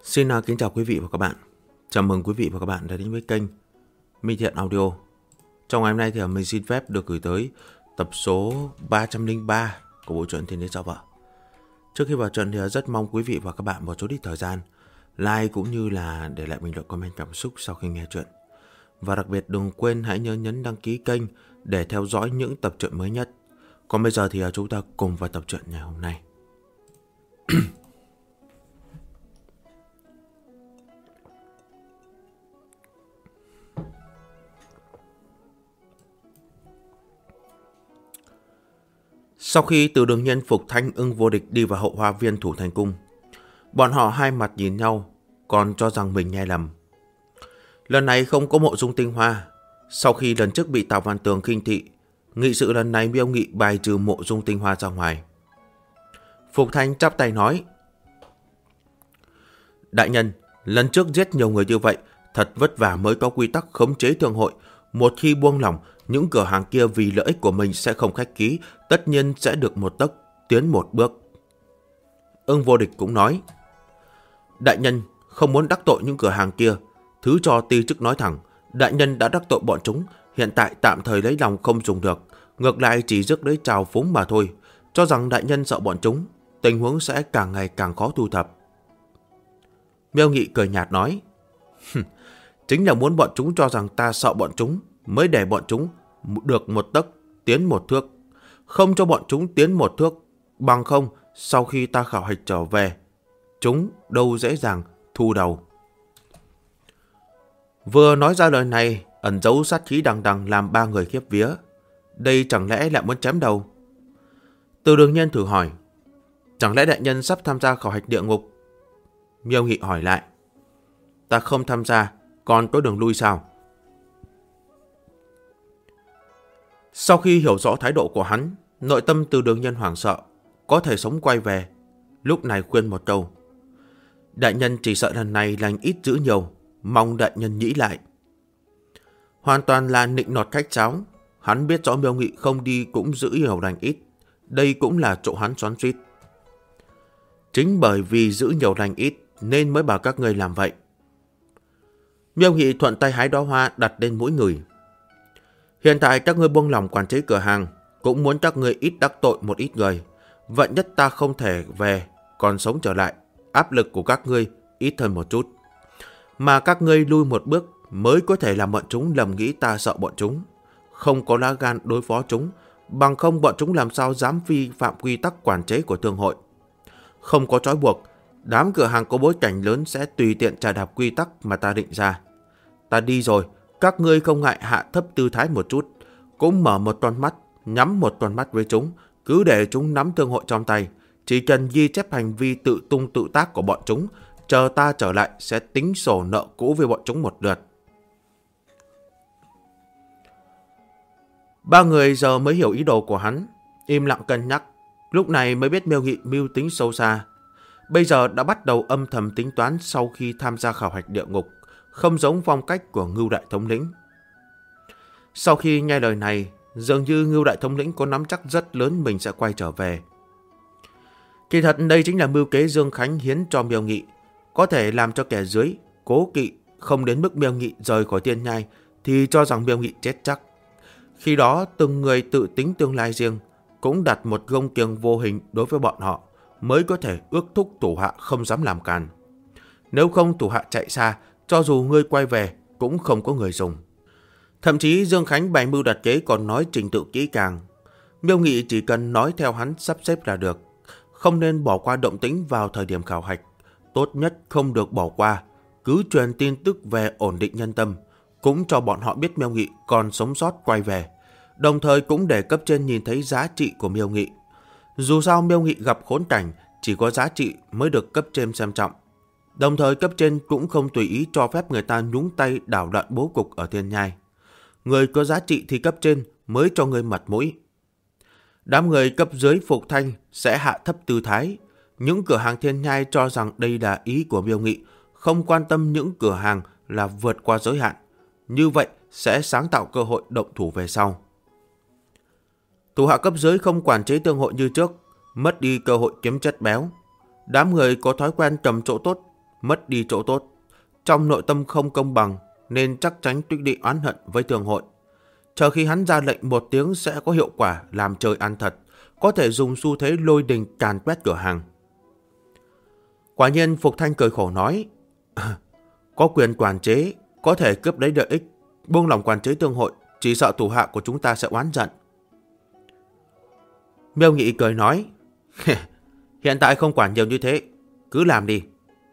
Xin kính chào quý vị và các bạn. Chào mừng quý vị và các bạn đã đến với kênh Minh Thiện Audio. Trong ngày hôm nay thì mình xin phép được gửi tới tập số 303 của bộ truyện Thiên Đế Sao Vợ. Trước khi vào truyện thì rất mong quý vị và các bạn bỏ chút ít thời gian like cũng như là để lại bình luận comment cảm xúc sau khi nghe truyện. Và đặc biệt đừng quên hãy nhớ nhấn đăng ký kênh để theo dõi những tập truyện mới nhất. Còn bây giờ thì chúng ta cùng vào tập truyện ngày hôm nay. Sau khi Từ Đường Nhân, Phục Thanh, Ưng Vô Địch đi vào hậu hoa viên Thủ Thành Cung, bọn họ hai mặt nhìn nhau, còn cho rằng mình nghe lầm. Lần này không có Mộ Dung Tinh Hoa. Sau khi lần trước bị Tào Văn Tường khinh thị, nghị sự lần này Miêu Nghị bài trừ Mộ Dung Tinh Hoa ra ngoài. Phục Thanh chắp tay nói: Đại nhân, lần trước giết nhiều người như vậy, thật vất vả mới có quy tắc khống chế thương hội. Một khi buông lỏng, những cửa hàng kia vì lợi ích của mình sẽ không khách khí, tất nhiên sẽ được một tấc tiến một bước. Ưng Vô Địch cũng nói: Đại nhân không muốn đắc tội những cửa hàng kia, thứ cho ti chức nói thẳng, đại nhân đã đắc tội bọn chúng, hiện tại tạm thời lấy lòng không dùng được, ngược lại chỉ rước lấy trào phúng mà thôi. Cho rằng đại nhân sợ bọn chúng, tình huống sẽ càng ngày càng khó thu thập. Miêu Nghị cười nhạt nói: Chính là muốn bọn chúng cho rằng ta sợ bọn chúng, mới để bọn chúng được một tấc tiến một thước, không cho bọn chúng tiến một thước, bằng không sau khi ta khảo hạch trở về, chúng đâu dễ dàng thu đầu. Vừa nói ra lời này, ẩn giấu sát khí đằng đằng làm ba người khiếp vía. Đây chẳng lẽ lại muốn chém đầu? Từ Đường Nhân thử hỏi: Chẳng lẽ đại nhân sắp tham gia khảo hạch địa ngục? Miêu Nghị hỏi lại: Ta không tham gia, còn có đường lui sao? Sau khi hiểu rõ thái độ của hắn, nội tâm Từ Đường Nhân hoảng sợ, có thể sống quay về. Lúc này khuyên một câu: Đại nhân chỉ sợ lần này lành ít giữ nhiều, mong đại nhân nghĩ lại. Hoàn toàn là nịnh nọt khách sáo. Hắn biết rõ Miêu Nghị không đi cũng giữ nhiều lành ít, đây cũng là chỗ hắn xoắn suýt. Chính bởi vì giữ nhiều lành ít nên mới bảo các ngươi làm vậy. Miêu Nghị thuận tay hái đóa hoa đặt lên mũi người. Hiện tại các ngươi buông lòng quản chế cửa hàng, cũng muốn các ngươi ít đắc tội một ít người. Vậy nhất ta không thể về, còn sống trở lại, áp lực của các ngươi ít hơn một chút. Mà các ngươi lui một bước mới có thể làm bọn chúng lầm nghĩ ta sợ bọn chúng, không có lá gan đối phó chúng, bằng không bọn chúng làm sao dám vi phạm quy tắc quản chế của thương hội. Không có trói buộc, đám cửa hàng có bối cảnh lớn sẽ tùy tiện trà đạp quy tắc mà ta định ra. Ta đi rồi, các ngươi không ngại hạ thấp tư thái một chút, cũng mở một con mắt, nhắm một con mắt với chúng, cứ để chúng nắm thương hội trong tay. Chỉ cần ghi chép hành vi tự tung tự tác của bọn chúng, chờ ta trở lại sẽ tính sổ nợ cũ với bọn chúng một lượt. Ba người giờ mới hiểu ý đồ của hắn, im lặng cân nhắc, lúc này mới biết Miêu Nghị mưu tính sâu xa. Bây giờ đã bắt đầu âm thầm tính toán sau khi tham gia khảo hạch địa ngục, không giống phong cách của Ngưu Đại Thống lĩnh. Sau khi nghe lời này, dường như Ngưu Đại Thống lĩnh có nắm chắc rất lớn mình sẽ quay trở về. Kỳ thật đây chính là mưu kế Dương Khánh hiến cho Miêu Nghị, có thể làm cho kẻ dưới cố kỵ, không đến mức Miêu Nghị rời khỏi Tiên Nhai thì cho rằng Miêu Nghị chết chắc. Khi đó từng người tự tính tương lai riêng, cũng đặt một gông kiềng vô hình đối với bọn họ, mới có thể ước thúc thủ hạ không dám làm càn. Nếu không thủ hạ chạy xa, cho dù ngươi quay về cũng không có người dùng. Thậm chí Dương Khánh bày mưu đặt kế còn nói trình tự kỹ càng. Miêu Nghị chỉ cần nói theo hắn sắp xếp là được, không nên bỏ qua động tĩnh vào thời điểm khảo hạch. Tốt nhất không được bỏ qua, cứ truyền tin tức về ổn định nhân tâm, cũng cho bọn họ biết Miêu Nghị còn sống sót quay về, đồng thời cũng để cấp trên nhìn thấy giá trị của Miêu Nghị. Dù sao Miêu Nghị gặp khốn cảnh, chỉ có giá trị mới được cấp trên xem trọng. Đồng thời cấp trên cũng không tùy ý cho phép người ta nhúng tay đảo loạn bố cục ở Thiên Nhai. Người có giá trị thì cấp trên mới cho người mặt mũi. Đám người cấp dưới Phục Thanh sẽ hạ thấp tư thái. Những cửa hàng Thiên Nhai cho rằng đây là ý của Miêu Nghị, không quan tâm những cửa hàng là vượt qua giới hạn. Như vậy sẽ sáng tạo cơ hội động thủ về sau. Thủ hạ cấp dưới không quản chế thương hội như trước, mất đi cơ hội kiếm chất béo. Đám người có thói quen cầm chỗ tốt, mất đi chỗ tốt. Trong nội tâm không công bằng nên chắc chắn quyết định oán hận với thương hội. Chờ khi hắn ra lệnh một tiếng sẽ có hiệu quả làm trời ăn thật, có thể dùng xu thế lôi đình càn quét cửa hàng. Quả nhiên Phục Thanh cười khổ nói, có quyền quản chế, có thể cướp lấy lợi ích, buông lòng quản chế thương hội, chỉ sợ thủ hạ của chúng ta sẽ oán giận. Miêu Nghị cười nói, hiện tại không quản nhiều như thế, cứ làm đi.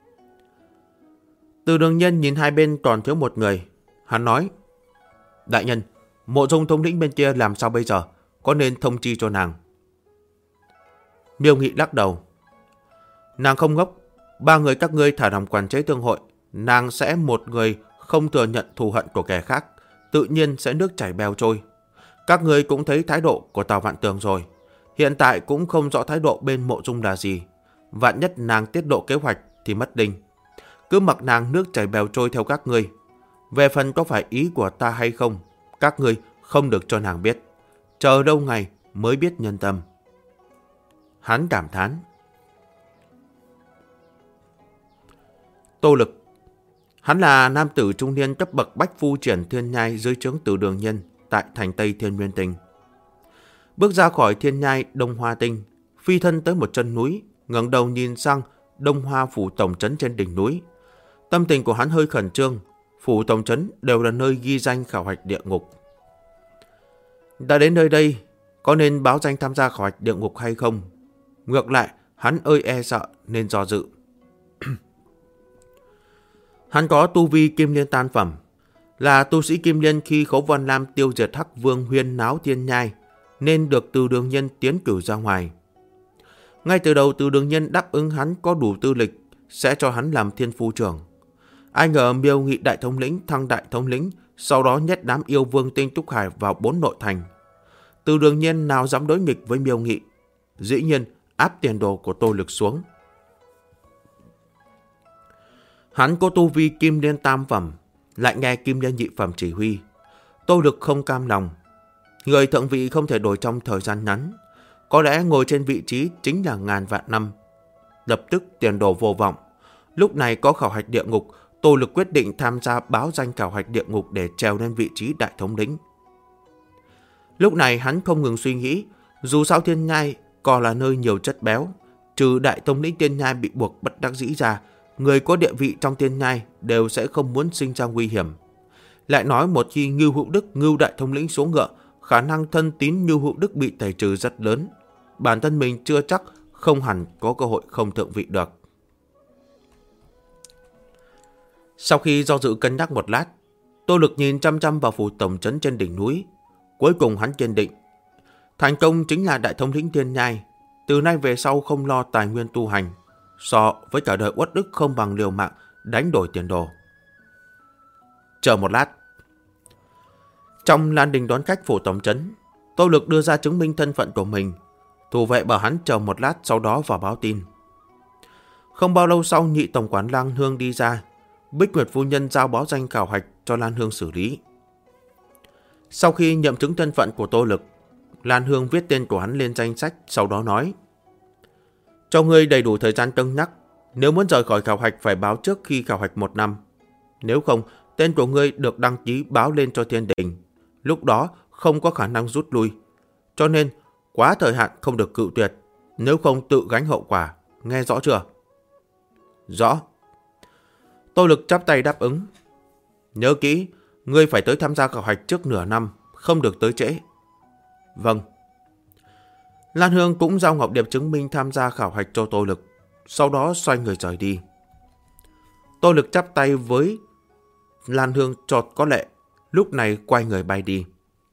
Từ Đường Nhân nhìn hai bên còn thiếu một người, hắn nói, đại nhân, Mộ Dung thống lĩnh bên kia làm sao bây giờ, có nên thông chi cho nàng? Miêu Nghị lắc đầu, nàng không ngốc, ba người các ngươi thả lòng quản chế thương hội, nàng sẽ một người không thừa nhận thù hận của kẻ khác, tự nhiên sẽ nước chảy bèo trôi. Các ngươi cũng thấy thái độ của Tào Vạn Tường rồi, hiện tại cũng không rõ thái độ bên Mộ Dung là gì. Vạn nhất nàng tiết lộ kế hoạch thì mất đinh. Cứ mặc nàng nước chảy bèo trôi theo các ngươi. Về phần có phải ý của ta hay không, các ngươi không được cho nàng biết. Chờ lâu ngày mới biết nhân tâm. Hắn cảm thán. Tô Lực. Hắn là nam tử trung niên cấp bậc bách phu triển thiên nhai dưới trướng Từ Đường Nhân tại thành Tây Thiên Nguyên Tinh. Bước ra khỏi thiên nhai Đông Hoa Tinh, phi thân tới một chân núi, ngẩng đầu nhìn sang Đông Hoa phủ tổng trấn trên đỉnh núi. Tâm tình của hắn hơi khẩn trương, phủ tổng trấn đều là nơi ghi danh khảo hạch địa ngục. Đã đến nơi đây, có nên báo danh tham gia khảo hạch địa ngục hay không? Ngược lại, hắn e sợ nên do dự. Hắn có tu vi Kim Liên tan phẩm, là tu sĩ Kim Liên khi Khấu Vân Lam tiêu diệt Hắc Vương huyên náo thiên nhai, nên được Từ Đường Nhân tiến cử ra ngoài. Ngay từ đầu Từ Đường Nhân đáp ứng hắn có đủ tư lịch sẽ cho hắn làm thiên phu trưởng. Ai ngờ Miêu Nghị đại thống lĩnh thăng đại thống lĩnh, sau đó nhét đám yêu vương Tinh Túc Hải vào 4 nội thành. Từ Đường Nhân nào dám đối nghịch với Miêu Nghị, dĩ nhiên áp tiền đồ của Tô Lực xuống. Hắn có tu vi Kim Liên tam phẩm, lại nghe Kim Liên nhị phẩm chỉ huy. Tô Lực không cam lòng. Người thượng vị không thể đổi trong thời gian ngắn. Có lẽ ngồi trên vị trí chính là ngàn vạn năm. Lập tức tiền đồ vô vọng. Lúc này có khảo hạch địa ngục, Tô Lực quyết định tham gia báo danh khảo hạch địa ngục để trèo lên vị trí đại thống lĩnh. Lúc này hắn không ngừng suy nghĩ, dù sao thiên nhai còn là nơi nhiều chất béo, trừ đại thống lĩnh thiên nhai bị buộc bất đắc dĩ ra, người có địa vị trong thiên nhai đều sẽ không muốn sinh ra nguy hiểm. Lại nói một khi Ngưu Hữu Đức, Ngưu đại thống lĩnh xuống ngựa, khả năng thân tín Ngưu Hữu Đức bị tẩy trừ rất lớn. Bản thân mình chưa chắc không hẳn có cơ hội không thượng vị được. Sau khi do dự cân nhắc một lát, Tô Lực nhìn chăm chăm vào phủ tổng trấn trên đỉnh núi. Cuối cùng hắn kiên định, thành công chính là đại thống lĩnh thiên nhai. Từ nay về sau không lo tài nguyên tu hành, so với cả đời uất ức không bằng liều mạng đánh đổi tiền đồ. Chờ một lát. Trong lan đình đón khách phủ tổng trấn, Tô Lực đưa ra chứng minh thân phận của mình. Thủ vệ bảo hắn chờ một lát, sau đó vào báo tin. Không bao lâu sau, nhị tổng quản Lan Hương đi ra. Bích Nguyệt phu nhân giao báo danh khảo hạch cho Lan Hương xử lý. Sau khi nhậm chứng thân phận của Tô Lực, Lan Hương viết tên của hắn lên danh sách, sau đó nói: cho ngươi đầy đủ thời gian cân nhắc. Nếu muốn rời khỏi khảo hạch phải báo trước khi khảo hạch 1 năm. Nếu không, tên của ngươi được đăng ký báo lên cho thiên đình. Lúc đó không có khả năng rút lui. Cho nên, quá thời hạn không được cự tuyệt. Nếu không tự gánh hậu quả. Nghe rõ chưa? Rõ. Tô Lực chắp tay đáp ứng. Nhớ kỹ, ngươi phải tới tham gia khảo hạch trước nửa năm, không được tới trễ. Vâng. Lan Hương cũng giao ngọc điệp chứng minh tham gia khảo hạch cho Tô Lực, sau đó xoay người rời đi. Tô Lực chắp tay với Lan Hương chợt có lệ, lúc này quay người bay đi.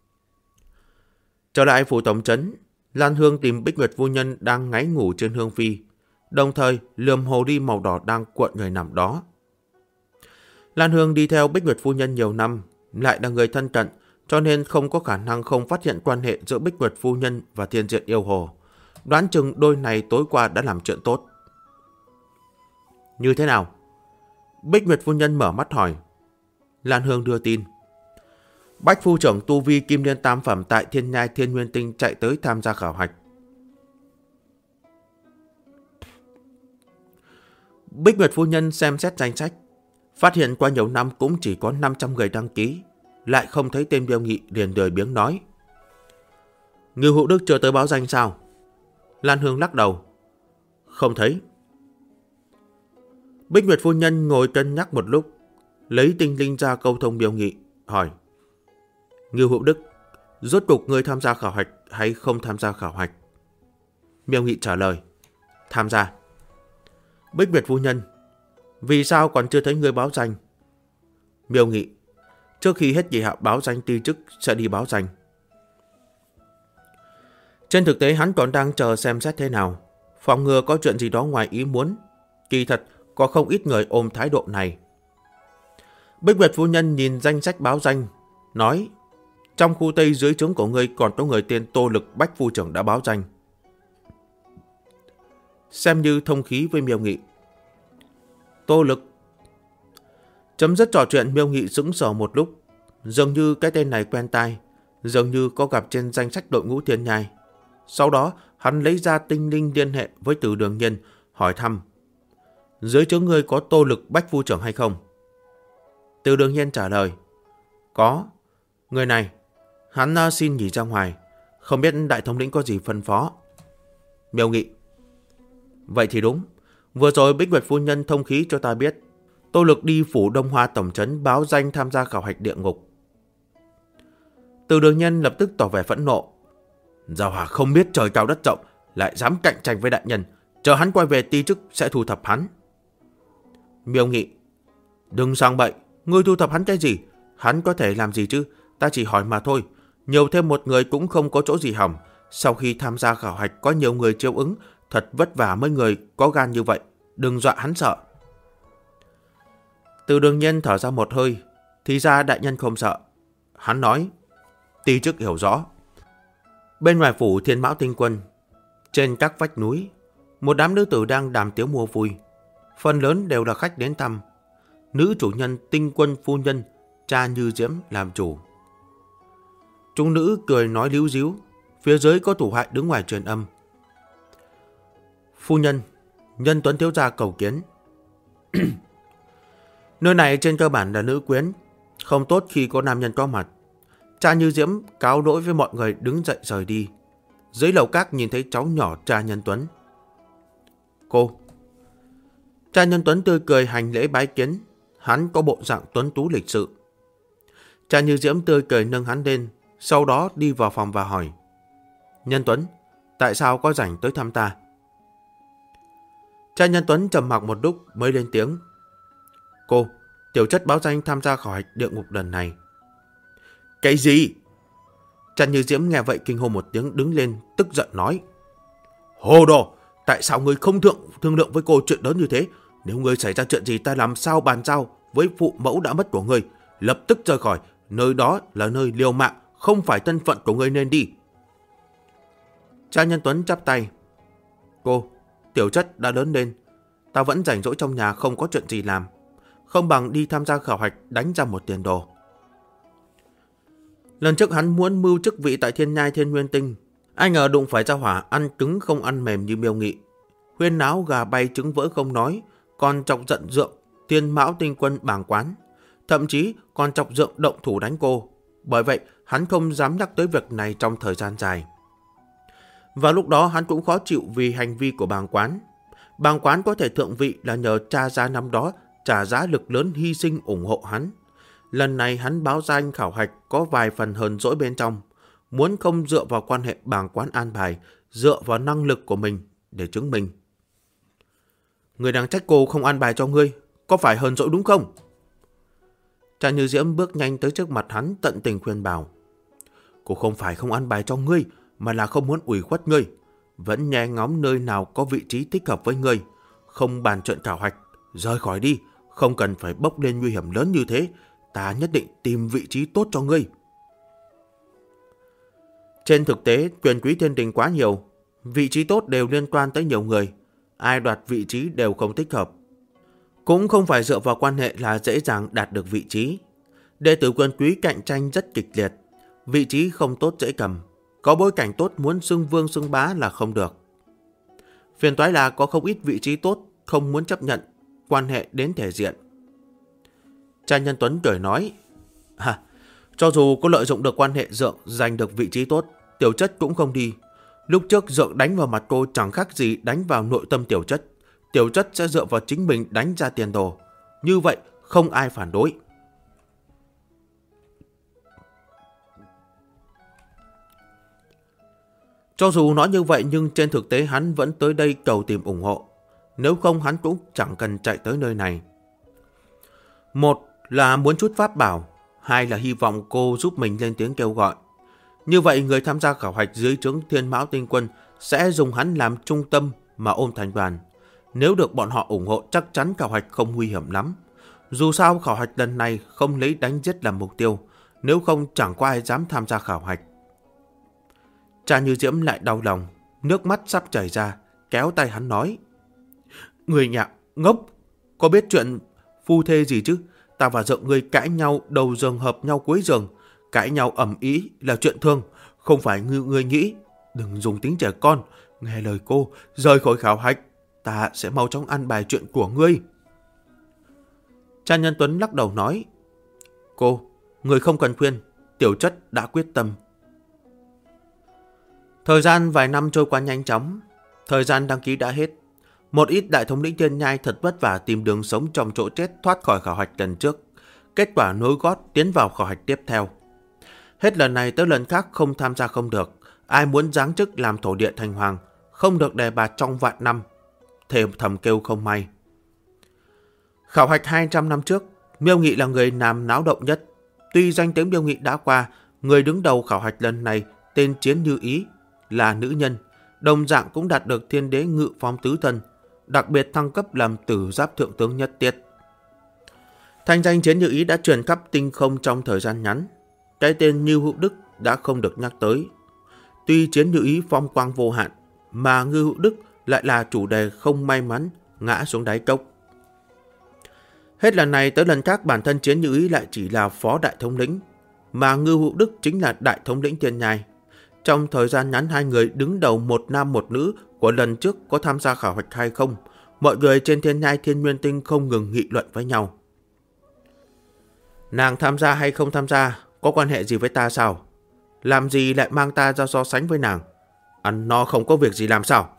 Trở lại phủ tổng trấn, Lan Hương tìm Bích Nguyệt phu nhân đang ngáy ngủ trên hương phi, đồng thời lườm hồ ly màu đỏ đang cuộn người nằm đó. Lan Hương đi theo Bích Nguyệt phu nhân nhiều năm, lại là người thân cận, cho nên không có khả năng không phát hiện quan hệ giữa Bích Nguyệt phu nhân và Thiên Diện yêu hồ. Đoán chừng đôi này tối qua đã làm chuyện tốt. Như thế nào? Bích Nguyệt phu nhân mở mắt hỏi. Lan Hương đưa tin. Bách phu trưởng tu vi Kim Liên tam phẩm tại Thiên Nhai Thiên Nguyên Tinh chạy tới tham gia khảo hạch. Bích Nguyệt phu nhân xem xét danh sách, phát hiện qua nhiều năm cũng chỉ có 500 người đăng ký, lại không thấy tên Miêu Nghị, liền lười biếng nói: Ngưu Hữu Đức chưa tới báo danh sao? Lan Hương lắc đầu: Không thấy. Bích Nguyệt phu nhân ngồi cân nhắc một lúc, lấy tinh linh ra câu thông Miêu Nghị, hỏi: Ngưu Hữu Đức, rốt cuộc ngươi tham gia khảo hạch hay không tham gia khảo hạch? Miêu Nghị trả lời: Tham gia. Bích Nguyệt phu nhân: Vì sao còn chưa thấy ngươi báo danh? Miêu Nghị: Trước khi hết kỳ hạn báo danh ti chức sẽ đi báo danh. Trên thực tế hắn còn đang chờ xem xét thế nào, phòng ngừa có chuyện gì đó ngoài ý muốn. Kỳ thật có không ít người ôm thái độ này. Bích Nguyệt phu nhân nhìn danh sách báo danh, nói: Trong khu Tây dưới trướng của ngươi còn có người tên Tô Lực Bách phu trưởng đã báo danh. Xem như thông khí với Miêu Nghị. Tô Lực. Chấm dứt trò chuyện, Miêu Nghị sững sờ một lúc, dường như cái tên này quen tai, dường như có gặp trên danh sách đội ngũ Thiên Nhai. Sau đó hắn lấy ra tinh linh liên hệ với Từ Đường Nhiên, hỏi thăm: Dưới trướng ngươi có Tô Lực Bách phu trưởng hay không? Từ Đường Nhiên trả lời: Có. Người này, hắn xin nghỉ ra ngoài, không biết đại thống lĩnh có gì phân phó. Miêu Nghị: Vậy thì đúng, vừa rồi Bích Nguyệt phu nhân thông khí cho ta biết Tô Lực đi phủ Đông Hoa tổng trấn báo danh tham gia khảo hạch địa ngục. Từ Đường Nhân lập tức tỏ vẻ phẫn nộ: Gia hỏa không biết trời cao đất rộng, lại dám cạnh tranh với đại nhân, chờ hắn quay về ti chức sẽ thu thập hắn. Miêu Nghị: Đừng sang bậy, ngươi thu thập hắn cái gì? Hắn có thể làm gì chứ? Ta chỉ hỏi mà thôi. Nhiều thêm một người cũng không có chỗ gì hỏng. Sau khi tham gia khảo hạch có nhiều người chiêu ứng, thật vất vả mấy người có gan như vậy, đừng dọa hắn sợ. Từ Đường Nhân thở ra một hơi, thì ra đại nhân không sợ. Hắn nói: Ti chức hiểu rõ. Bên ngoài phủ Thiên Mão Tinh Quân, trên các vách núi, một đám nữ tử đang đàm tiếu mua vui. Phần lớn đều là khách đến thăm. Nữ chủ nhân Tinh Quân phu nhân Cha Như Diễm làm chủ. Chúng nữ cười nói líu díu, phía dưới có thủ hạ đứng ngoài truyền âm: Phu nhân, Nhân Tuấn thiếu gia cầu kiến. Nơi này trên cơ bản là nữ quyến, không tốt khi có nam nhân có mặt. Cha Như Diễm cáo lỗi với mọi người, đứng dậy rời đi. Dưới lầu các nhìn thấy cháu nhỏ cha Nhân Tuấn. Cô. Cha Nhân Tuấn tươi cười hành lễ bái kiến. Hắn có bộ dạng tuấn tú lịch sự. Cha Như Diễm tươi cười nâng hắn lên, sau đó đi vào phòng và hỏi: Nhân Tuấn, tại sao có rảnh tới thăm ta? Cha Nhân Tuấn trầm mặc một lúc mới lên tiếng: Cô, tiểu chất báo danh tham gia khảo hạch địa ngục lần này. Cái gì? Cha Như Diễm nghe vậy kinh hô một tiếng, đứng lên tức giận nói: Hồ đồ, tại sao ngươi không thương lượng với cô chuyện lớn như thế? Nếu ngươi xảy ra chuyện gì, ta làm sao bàn giao với phụ mẫu đã mất của ngươi? Lập tức rời khỏi, nơi đó là nơi liều mạng, không phải thân phận của ngươi nên đi. Cha Nhân Tuấn chắp tay: Cô, tiểu chất đã lớn lên, ta vẫn rảnh rỗi trong nhà không có chuyện gì làm, không bằng đi tham gia khảo hạch đánh ra một tiền đồ. Lần trước hắn muốn mưu chức vị tại Thiên Nhai Thiên Nguyên Tinh, ai ngờ đụng phải gia hỏa ăn cứng không ăn mềm như Miêu Nghị, huyên náo gà bay trứng vỡ không nói, còn chọc giận Dượng Thiên Mão Tinh Quân bàng quán, thậm chí còn chọc Dượng động thủ đánh cô. Bởi vậy hắn không dám nhắc tới việc này trong thời gian dài. Và lúc đó hắn cũng khó chịu vì hành vi của bàng quán. Bàng quán có thể thượng vị là nhờ cha gia năm đó trả giá lực lớn hy sinh ủng hộ hắn. Lần này hắn báo danh khảo hạch có vài phần hờn dỗi bên trong, muốn không dựa vào quan hệ bàng quán an bài, dựa vào năng lực của mình để chứng minh. Người đang trách cô không an bài cho ngươi, có phải hờn dỗi đúng không? Cha Như Diễm bước nhanh tới trước mặt hắn, tận tình khuyên bảo: Cô không phải không an bài cho ngươi, mà là không muốn ủy khuất ngươi. Vẫn nghe ngóng nơi nào có vị trí thích hợp với ngươi, không bàn chuyện khảo hạch, rời khỏi đi, không cần phải bốc lên nguy hiểm lớn như thế. Ta nhất định tìm vị trí tốt cho ngươi. Trên thực tế, quyền quý thiên đình quá nhiều, vị trí tốt đều liên quan tới nhiều người, ai đoạt vị trí đều không thích hợp. Cũng không phải dựa vào quan hệ là dễ dàng đạt được vị trí. Đệ tử quyền quý cạnh tranh rất kịch liệt, vị trí không tốt dễ cầm, có bối cảnh tốt muốn xưng vương xưng bá là không được. Phiền toái là có không ít vị trí tốt không muốn chấp nhận, quan hệ đến thể diện. Cha Nhân Tuấn cười nói, cho dù có lợi dụng được quan hệ Dượng giành được vị trí tốt, Tiểu Chất cũng không đi. Lúc trước Dượng đánh vào mặt cô chẳng khác gì đánh vào nội tâm Tiểu Chất. Tiểu Chất sẽ dựa vào chính mình đánh ra tiền đồ. Như vậy không ai phản đối. Cho dù nói như vậy nhưng trên thực tế hắn vẫn tới đây cầu tìm ủng hộ. Nếu không hắn cũng chẳng cần chạy tới nơi này. Một là muốn chút pháp bảo, hai là hy vọng cô giúp mình lên tiếng kêu gọi. Như vậy người tham gia khảo hạch dưới trướng Thiên Mão Tinh Quân sẽ dùng hắn làm trung tâm mà ôm thành đoàn. Nếu được bọn họ ủng hộ chắc chắn khảo hạch không nguy hiểm lắm. Dù sao khảo hạch lần này không lấy đánh giết làm mục tiêu, nếu không chẳng có ai dám tham gia khảo hạch. Cha Như Diễm lại đau lòng, nước mắt sắp chảy ra, kéo tay hắn nói, người nhà ngốc, có biết chuyện phu thê gì chứ? Ta và Dượng ngươi cãi nhau đầu giường hợp nhau cuối giường, cãi nhau ầm ĩ là chuyện thường, không phải như ngươi nghĩ. Đừng dùng tính trẻ con, nghe lời cô, rời khỏi khảo hạch, ta sẽ mau chóng ăn bài chuyện của ngươi. Cha Nhân Tuấn lắc đầu nói, cô, người không cần khuyên, Tiểu Chất đã quyết tâm. Thời gian vài năm trôi qua nhanh chóng, thời gian đăng ký đã hết. Một ít đại thống lĩnh Thiên Nhai thật vất vả tìm đường sống trong chỗ chết thoát khỏi khảo hạch lần trước. Kết quả nối gót tiến vào khảo hạch tiếp theo. Hết lần này tới lần khác không tham gia không được. Ai muốn giáng chức làm thổ địa thành hoàng, không được đề bạt trong vạn năm. Thầm kêu không may. Khảo hạch 200 năm trước, Miêu Nghị là người làm náo động nhất. Tuy danh tiếng Miêu Nghị đã qua, người đứng đầu khảo hạch lần này tên Chiến Như Ý là nữ nhân, đồng dạng cũng đạt được Thiên Đế Ngự Phong tứ thân, đặc biệt thăng cấp làm Tử Giáp Thượng tướng nhất tiết. Thanh danh Chiến Như Ý đã truyền khắp tinh không trong thời gian ngắn. Cái tên Như Hữu Đức đã không được nhắc tới. Tuy Chiến Như Ý phong quang vô hạn, mà Ngư Hữu Đức lại là chủ đề không may mắn ngã xuống đáy cốc. Hết lần này tới lần khác bản thân Chiến Như Ý lại chỉ là phó đại thống lĩnh, mà Ngư Hữu Đức chính là đại thống lĩnh Thiên Nhai. Trong thời gian ngắn hai người đứng đầu một nam một nữ của lần trước có tham gia khảo hạch hay không, mọi người trên Thiên Nhai Thiên Nguyên Tinh không ngừng nghị luận với nhau. Nàng tham gia hay không tham gia, có quan hệ gì với ta sao? Làm gì lại mang ta ra so sánh với nàng? Ăn no không có việc gì làm sao?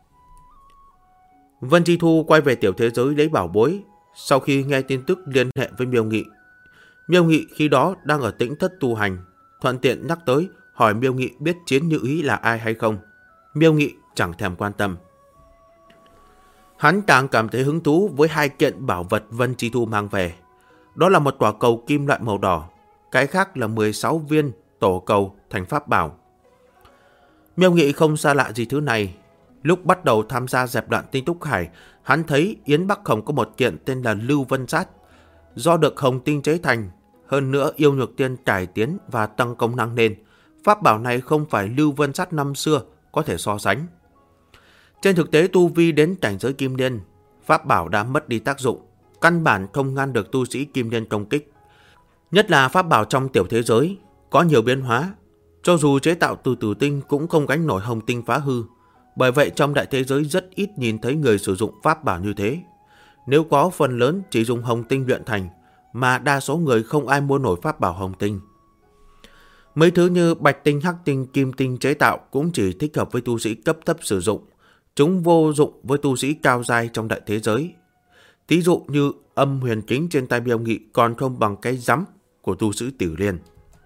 Vân Chi Thu quay về tiểu thế giới lấy bảo bối, sau khi nghe tin tức liên hệ với Miêu Nghị. Miêu Nghị khi đó đang ở Tĩnh Thất tu hành, thuận tiện nhắc tới hỏi Miêu Nghị biết Chiến Như Ý là ai hay không. Miêu Nghị chẳng thèm quan tâm. Hắn càng cảm thấy hứng thú với hai kiện bảo vật Vân Chi Thu mang về. Đó là một quả cầu kim loại màu đỏ, cái khác là 16 viên tổ cầu thành pháp bảo. Miêu Nghị không xa lạ gì thứ này. Lúc bắt đầu tham gia dẹp loạn Tinh Túc Hải, hắn thấy Yến Bắc Hồng có một kiện tên là Lưu Vân Sát, do được Hồng Tinh chế thành, hơn nữa yêu nhược tiên cải tiến và tăng công năng nên. Pháp bảo này không phải Lưu Vân Sát năm xưa có thể so sánh. Trên thực tế tu vi đến cảnh giới Kim Liên, pháp bảo đã mất đi tác dụng, căn bản không ngăn được tu sĩ Kim Liên công kích. Nhất là pháp bảo trong tiểu thế giới có nhiều biến hóa, cho dù chế tạo từ tử tinh cũng không gánh nổi Hồng Tinh phá hư. Bởi vậy trong đại thế giới rất ít nhìn thấy người sử dụng pháp bảo như thế. Nếu có, phần lớn chỉ dùng Hồng Tinh luyện thành, mà đa số người không ai mua nổi pháp bảo Hồng Tinh. Mấy thứ như Bạch Tinh, Hắc Tinh, Kim Tinh chế tạo cũng chỉ thích hợp với tu sĩ cấp thấp sử dụng. Chúng vô dụng với tu sĩ cao giai trong đại thế giới. Thí dụ như âm huyền kính trên tay Miêu Nghị còn không bằng cái rắm của tu sĩ Tử Liên.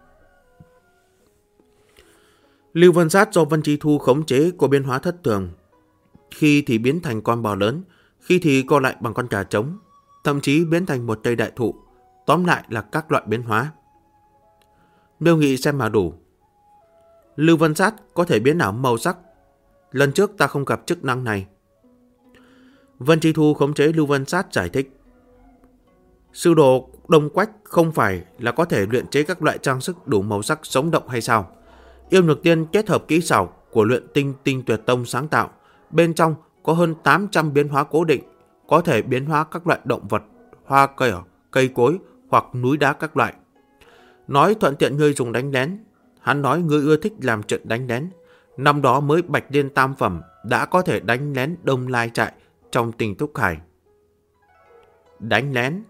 Lưu Vân Sát do Vân Chi Thu khống chế có biến hóa thất thường. Khi thì biến thành con bò lớn, khi thì co lại bằng con cà trống, thậm chí biến thành một cây đại thụ. Tóm lại là các loại biến hóa. Miêu Nghị xem mà đủ. Lưu Vân Sát có thể biến ảo màu sắc. Lần trước ta không gặp chức năng này. Vân Chi Thu khống chế Lưu Vân Sát giải thích. Sư đồ Đông Quách không phải là có thể luyện chế các loại trang sức đủ màu sắc sống động hay sao? Yêu Nhược Tiên kết hợp kỹ xảo của luyện tinh Tinh Tuyệt Tông sáng tạo. Bên trong có hơn 800 biến hóa cố định, có thể biến hóa các loại động vật, hoa cây cối hoặc núi đá các loại. Nói thuận tiện ngươi dùng đánh lén. Hắn nói ngươi ưa thích làm trận đánh lén. Năm đó mới Bạch Liên tam phẩm đã có thể đánh lén Đông Lai Trại trong Tinh Túc Hải. Đánh lén.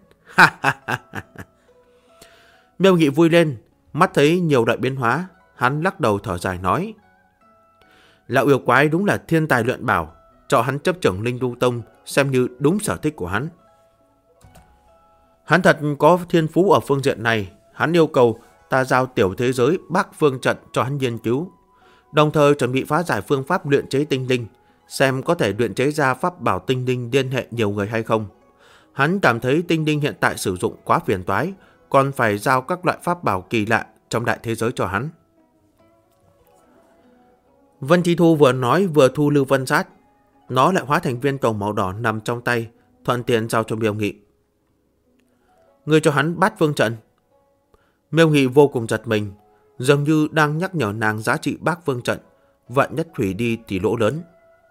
Miêu Nghị vui lên, mắt thấy nhiều đại biến hóa, hắn lắc đầu thở dài nói. Lão yêu quái đúng là thiên tài luyện bảo, cho hắn chấp trưởng Linh Đu Tông xem như đúng sở thích của hắn. Hắn thật có thiên phú ở phương diện này, hắn yêu cầu ta giao tiểu thế giới Bắc Phương Trận cho hắn nghiên cứu, đồng thời chuẩn bị phá giải phương pháp luyện chế tinh linh, xem có thể luyện chế ra pháp bảo tinh linh liên hệ nhiều người hay không. Hắn cảm thấy tinh linh hiện tại sử dụng quá phiền toái, còn phải giao các loại pháp bảo kỳ lạ trong đại thế giới cho hắn. Vân Chi Thu vừa nói vừa thu Lưu Vân Sát, nó lại hóa thành viên cầu màu đỏ nằm trong tay, thuận tiện giao cho Miêu Nghị. Ngươi cho hắn Bát Phương Trận. Miêu Nghị vô cùng giật mình, dường như đang nhắc nhở nàng giá trị Bát Phương Trận, vạn nhất hủy đi thì lỗ lớn.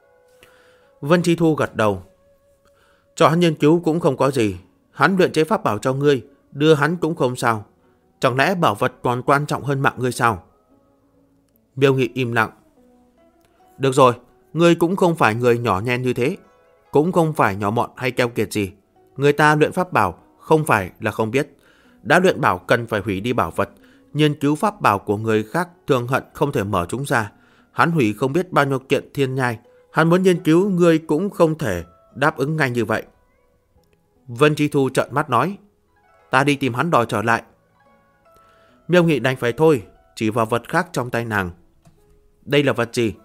Vân Chi Thu gật đầu. Cho hắn nghiên cứu cũng không có gì, hắn luyện chế pháp bảo cho ngươi, đưa hắn cũng không sao. Chẳng lẽ bảo vật còn quan trọng hơn mạng ngươi sao? Miêu Nghị im lặng. Được rồi, ngươi cũng không phải người nhỏ nhen như thế, cũng không phải nhỏ mọn hay keo kiệt gì. Người ta luyện pháp bảo không phải là không biết, đã luyện bảo cần phải hủy đi bảo vật. Nghiên cứu pháp bảo của người khác thường hận không thể mở chúng ra. Hắn hủy không biết bao nhiêu kiện thiên nhai, hắn muốn nghiên cứu ngươi cũng không thể đáp ứng ngay như vậy. Vân Chi Thu trợn mắt nói. Ta đi tìm hắn đòi trở lại. Miêu Nghị đành phải thôi, chỉ vào vật khác trong tay nàng. Đây là vật gì?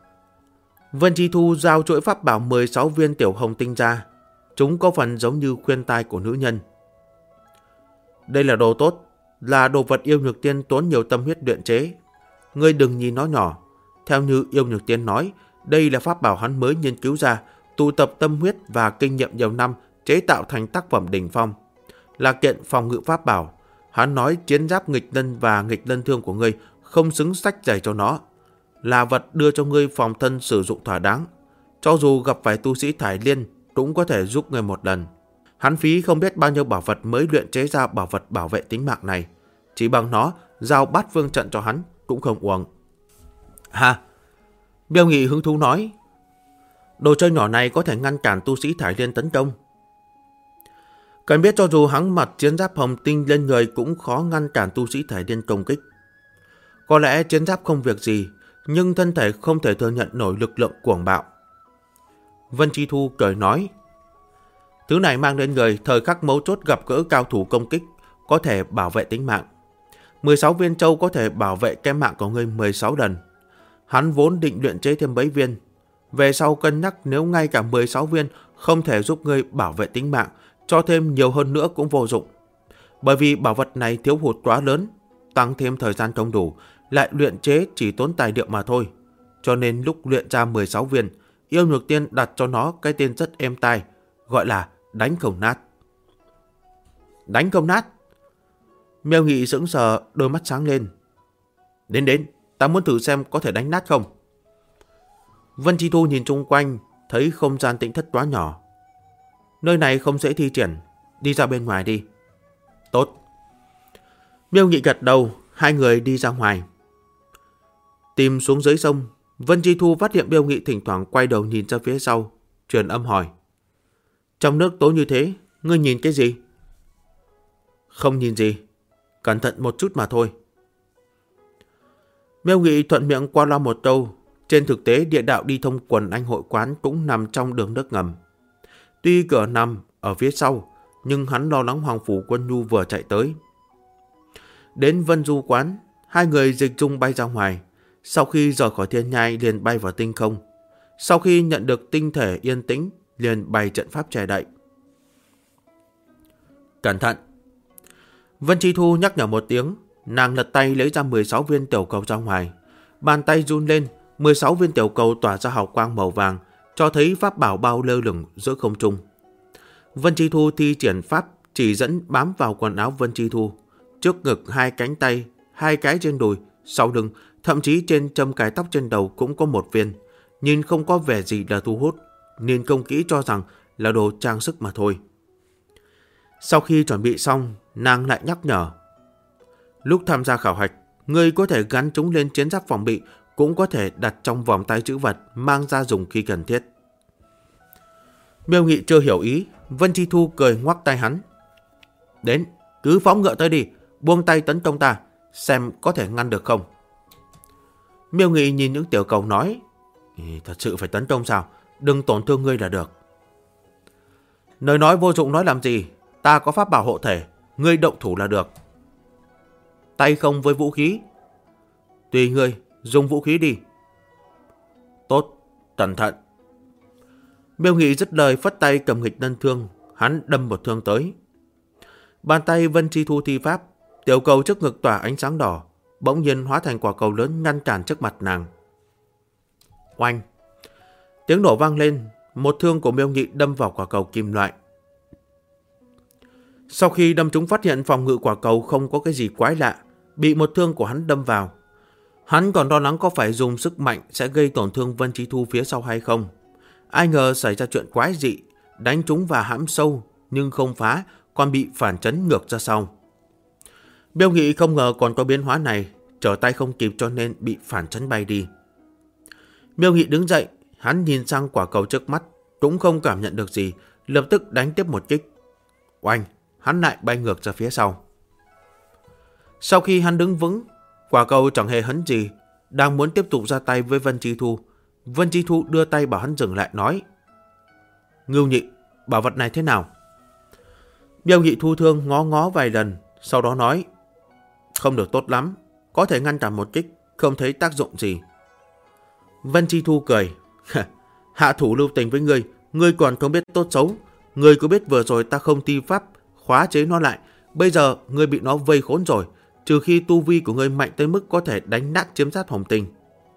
Vân Chi Thu giao chuỗi pháp bảo 16 viên tiểu hồng tinh ra. Chúng có phần giống như khuyên tai của nữ nhân. Đây là đồ tốt, là đồ vật Yêu Nhược Tiên tốn nhiều tâm huyết luyện chế. Ngươi đừng nhìn nó nhỏ. Theo như Yêu Nhược Tiên nói, đây là pháp bảo hắn mới nghiên cứu ra, tụ tập tâm huyết và kinh nghiệm nhiều năm chế tạo thành tác phẩm đỉnh phong. Là kiện phòng ngự pháp bảo. Hắn nói chiến giáp nghịch lân và nghịch lân thương của ngươi không xứng sách giày cho nó. Là vật đưa cho ngươi phòng thân sử dụng thỏa đáng. Cho dù gặp phải tu sĩ Thải Liên cũng có thể giúp ngươi một lần. Hắn phí không biết bao nhiêu bảo vật mới luyện chế ra bảo vật bảo vệ tính mạng này. Chỉ bằng nó, giao Bát Phương Trận cho hắn cũng không uổng. Ha! Miêu Nghị hứng thú nói. Đồ chơi nhỏ này có thể ngăn cản tu sĩ Thải Liên tấn công. Cần biết cho dù hắn mặc chiến giáp hồng tinh lên người cũng khó ngăn cản tu sĩ Thải Liên công kích. Có lẽ chiến giáp không việc gì, nhưng thân thể không thể thừa nhận nổi lực lượng cuồng bạo. Vân Chi Thu cười nói. Thứ này mang lên người thời khắc mấu chốt gặp gỡ cao thủ công kích, có thể bảo vệ tính mạng. 16 viên châu có thể bảo vệ cái mạng của ngươi 16 lần. Hắn vốn định luyện chế thêm mấy viên. Về sau cân nhắc nếu ngay cả 16 viên không thể giúp ngươi bảo vệ tính mạng, cho thêm nhiều hơn nữa cũng vô dụng. Bởi vì bảo vật này thiếu hụt quá lớn, tăng thêm thời gian không đủ, lại luyện chế chỉ tốn tài liệu mà thôi. Cho nên lúc luyện ra 16 viên, Yêu Nhược Tiên đặt cho nó cái tên rất êm tai, gọi là đánh không nát. Đánh không nát? Miêu Nghị sững sờ, đôi mắt sáng lên. Đến, ta muốn thử xem có thể đánh nát không. Vân Chi Thu nhìn chung quanh, thấy không gian tĩnh thất quá nhỏ. Nơi này không dễ thi triển, đi ra bên ngoài đi. Tốt. Miêu Nghị gật đầu, hai người đi ra ngoài. Tìm xuống dưới sông, Vân Chi Thu phát hiện Miêu Nghị thỉnh thoảng quay đầu nhìn ra phía sau, truyền âm hỏi. Trong nước tối như thế, ngươi nhìn cái gì? Không nhìn gì, cẩn thận một chút mà thôi. Miêu Nghị thuận miệng qua loa một câu. Trên thực tế địa đạo đi thông quần anh hội quán cũng nằm trong đường nước ngầm. Tuy cửa nằm ở phía sau, nhưng hắn lo lắng Hoàng Phủ Quân Nhu vừa chạy tới. Đến Vân Du quán, hai người dịch dung bay ra ngoài. Sau khi rời khỏi thiên nhai liền bay vào tinh không. Sau khi nhận được tinh thể yên tĩnh, liền bày trận pháp che đậy. Cẩn thận! Vân Chi Thu nhắc nhở một tiếng, nàng lật tay lấy ra 16 viên tiểu cầu ra ngoài. Bàn tay run lên, 16 viên tiểu cầu tỏa ra hào quang màu vàng, cho thấy pháp bảo bao lơ lửng giữa không trung. Vân Chi Thu thi triển pháp chỉ dẫn bám vào quần áo Vân Chi Thu. Trước ngực 2 cánh tay, 2 cái trên đùi, sau lưng, thậm chí trên châm cài tóc trên đầu cũng có 1 viên. Nhìn không có vẻ gì là thu hút, nên công kỹ cho rằng là đồ trang sức mà thôi. Sau khi chuẩn bị xong, nàng lại nhắc nhở. Lúc tham gia khảo hạch, ngươi có thể gắn chúng lên chiến giáp phòng bị, cũng có thể đặt trong vòng tay trữ vật mang ra dùng khi cần thiết. Miêu Nghị chưa hiểu ý, Vân Chi Thu cười ngoắc tay hắn. Đến, cứ phóng ngựa tới đi, buông tay tấn công ta, xem có thể ngăn được không. Miêu Nghị nhìn những tiểu cầu nói, thật sự phải tấn công sao, đừng tổn thương ngươi là được. Lời nói vô dụng nói làm gì, ta có pháp bảo hộ thể, ngươi động thủ là được. Tay không với vũ khí. Tùy ngươi, dùng vũ khí đi. Tốt, cẩn thận. Miêu Nghị dứt lời phất tay cầm nghịch ngân thương, hắn đâm một thương tới. Bàn tay Vân Chi Thu thi pháp, tiểu cầu trước ngực tỏa ánh sáng đỏ, bỗng nhiên hóa thành quả cầu lớn ngăn cản trước mặt nàng. Oanh! Tiếng nổ vang lên, một thương của Miêu Nghị đâm vào quả cầu kim loại. Sau khi đâm trúng phát hiện phòng ngự quả cầu không có cái gì quái lạ, bị một thương của hắn đâm vào. Hắn còn lo lắng có phải dùng sức mạnh sẽ gây tổn thương Vân Chi Thu phía sau hay không. Ai ngờ xảy ra chuyện quái dị, đánh trúng và hãm sâu nhưng không phá, còn bị phản chấn ngược ra sau. Miêu Nghị không ngờ còn có biến hóa này, trở tay không kịp cho nên bị phản chấn bay đi. Miêu Nghị đứng dậy, hắn nhìn sang quả cầu trước mắt, cũng không cảm nhận được gì, lập tức đánh tiếp một kích. Oanh, hắn lại bay ngược ra phía sau. Sau khi hắn đứng vững, quả cầu chẳng hề hấn gì, đang muốn tiếp tục ra tay với Vân Chi Thu. Vân Chi Thu đưa tay bảo hắn dừng lại nói, Ngưu Nhị, bảo vật này thế nào? Miêu Nghị thu thương ngó ngó vài lần, sau đó nói, không được tốt lắm, có thể ngăn cản một kích, không thấy tác dụng gì. Vân Chi Thu cười, hạ thủ lưu tình với ngươi còn không biết tốt xấu. Ngươi có biết vừa rồi ta không thi pháp khóa chế nó lại, bây giờ ngươi bị nó vây khốn rồi, trừ khi tu vi của ngươi mạnh tới mức có thể đánh nát chiếm sát Hồng Tình.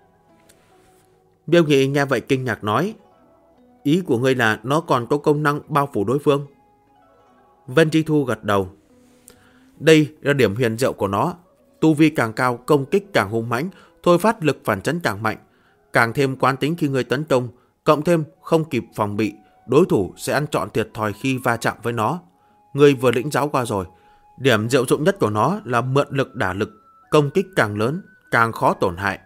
Miêu Nghị nghe vậy kinh ngạc nói, ý của ngươi là nó còn có công năng bao phủ đối phương? Vân Chi Thu gật đầu. Đây là điểm huyền diệu của nó, tu vi càng cao, công kích càng hung mãnh, thôi phát lực phản chấn càng mạnh, càng thêm quán tính khi ngươi tấn công, cộng thêm không kịp phòng bị, đối thủ sẽ ăn trọn thiệt thòi khi va chạm với nó. Ngươi vừa lĩnh giáo qua rồi, điểm diệu dụng nhất của nó là mượn lực đả lực, công kích càng lớn, càng khó tổn hại.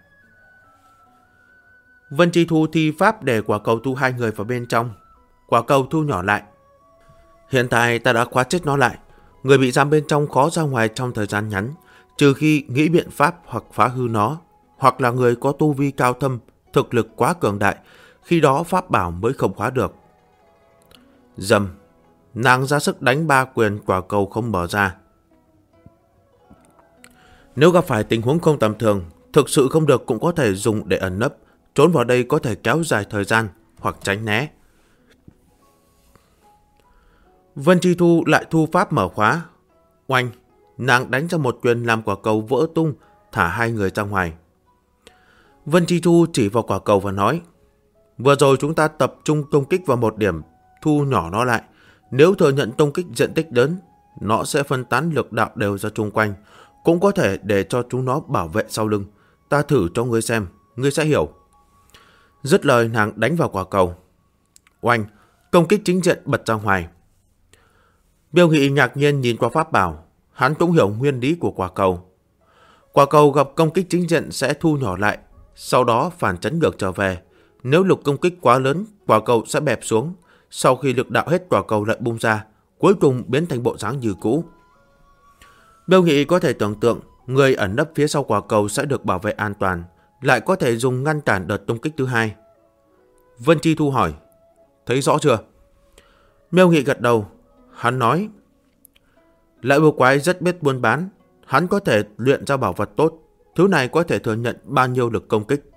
Vân Chi Thu thi pháp để quả cầu thu hai người vào bên trong. Quả cầu thu nhỏ lại. Hiện tại ta đã khóa chết nó lại. Người bị giam bên trong khó ra ngoài trong thời gian ngắn, trừ khi nghĩ biện pháp hoặc phá hư nó, hoặc là người có tu vi cao thâm, thực lực quá cường đại, khi đó pháp bảo mới không khóa được. Dầm, nàng ra sức đánh 3 quyền, quả cầu không mở ra. Nếu gặp phải tình huống không tầm thường, thực sự không được cũng có thể dùng để ẩn nấp, trốn vào đây có thể kéo dài thời gian hoặc tránh né. Vân Chi Thu lại thu pháp mở khóa. Oanh, nàng đánh ra một quyền làm quả cầu vỡ tung, thả hai người ra ngoài. Vân Chi Thu chỉ vào quả cầu và nói, vừa rồi chúng ta tập trung công kích vào một điểm, thu nhỏ nó lại. Nếu thừa nhận công kích diện tích lớn, nó sẽ phân tán lực đạo đều ra chung quanh, cũng có thể để cho chúng nó bảo vệ sau lưng. Ta thử cho ngươi xem, ngươi sẽ hiểu. Dứt lời nàng đánh vào quả cầu. Oanh, công kích chính diện bật ra ngoài. Miêu Nghị ngạc nhiên nhìn qua pháp bảo, hắn cũng hiểu nguyên lý của quả cầu. Quả cầu gặp công kích chính diện sẽ thu nhỏ lại, sau đó phản chấn ngược trở về. Nếu lực công kích quá lớn, quả cầu sẽ bẹp xuống. Sau khi lực đạo hết, quả cầu lại bung ra, cuối cùng biến thành bộ dáng như cũ. Miêu Nghị có thể tưởng tượng, người ẩn nấp phía sau quả cầu sẽ được bảo vệ an toàn, lại có thể dùng ngăn cản đợt công kích thứ hai. Vân Chi Thu hỏi, thấy rõ chưa? Miêu Nghị gật đầu. Hắn nói, Lại Bưu Quái rất biết buôn bán, hắn có thể luyện ra bảo vật tốt, thứ này có thể thừa nhận bao nhiêu lực công kích.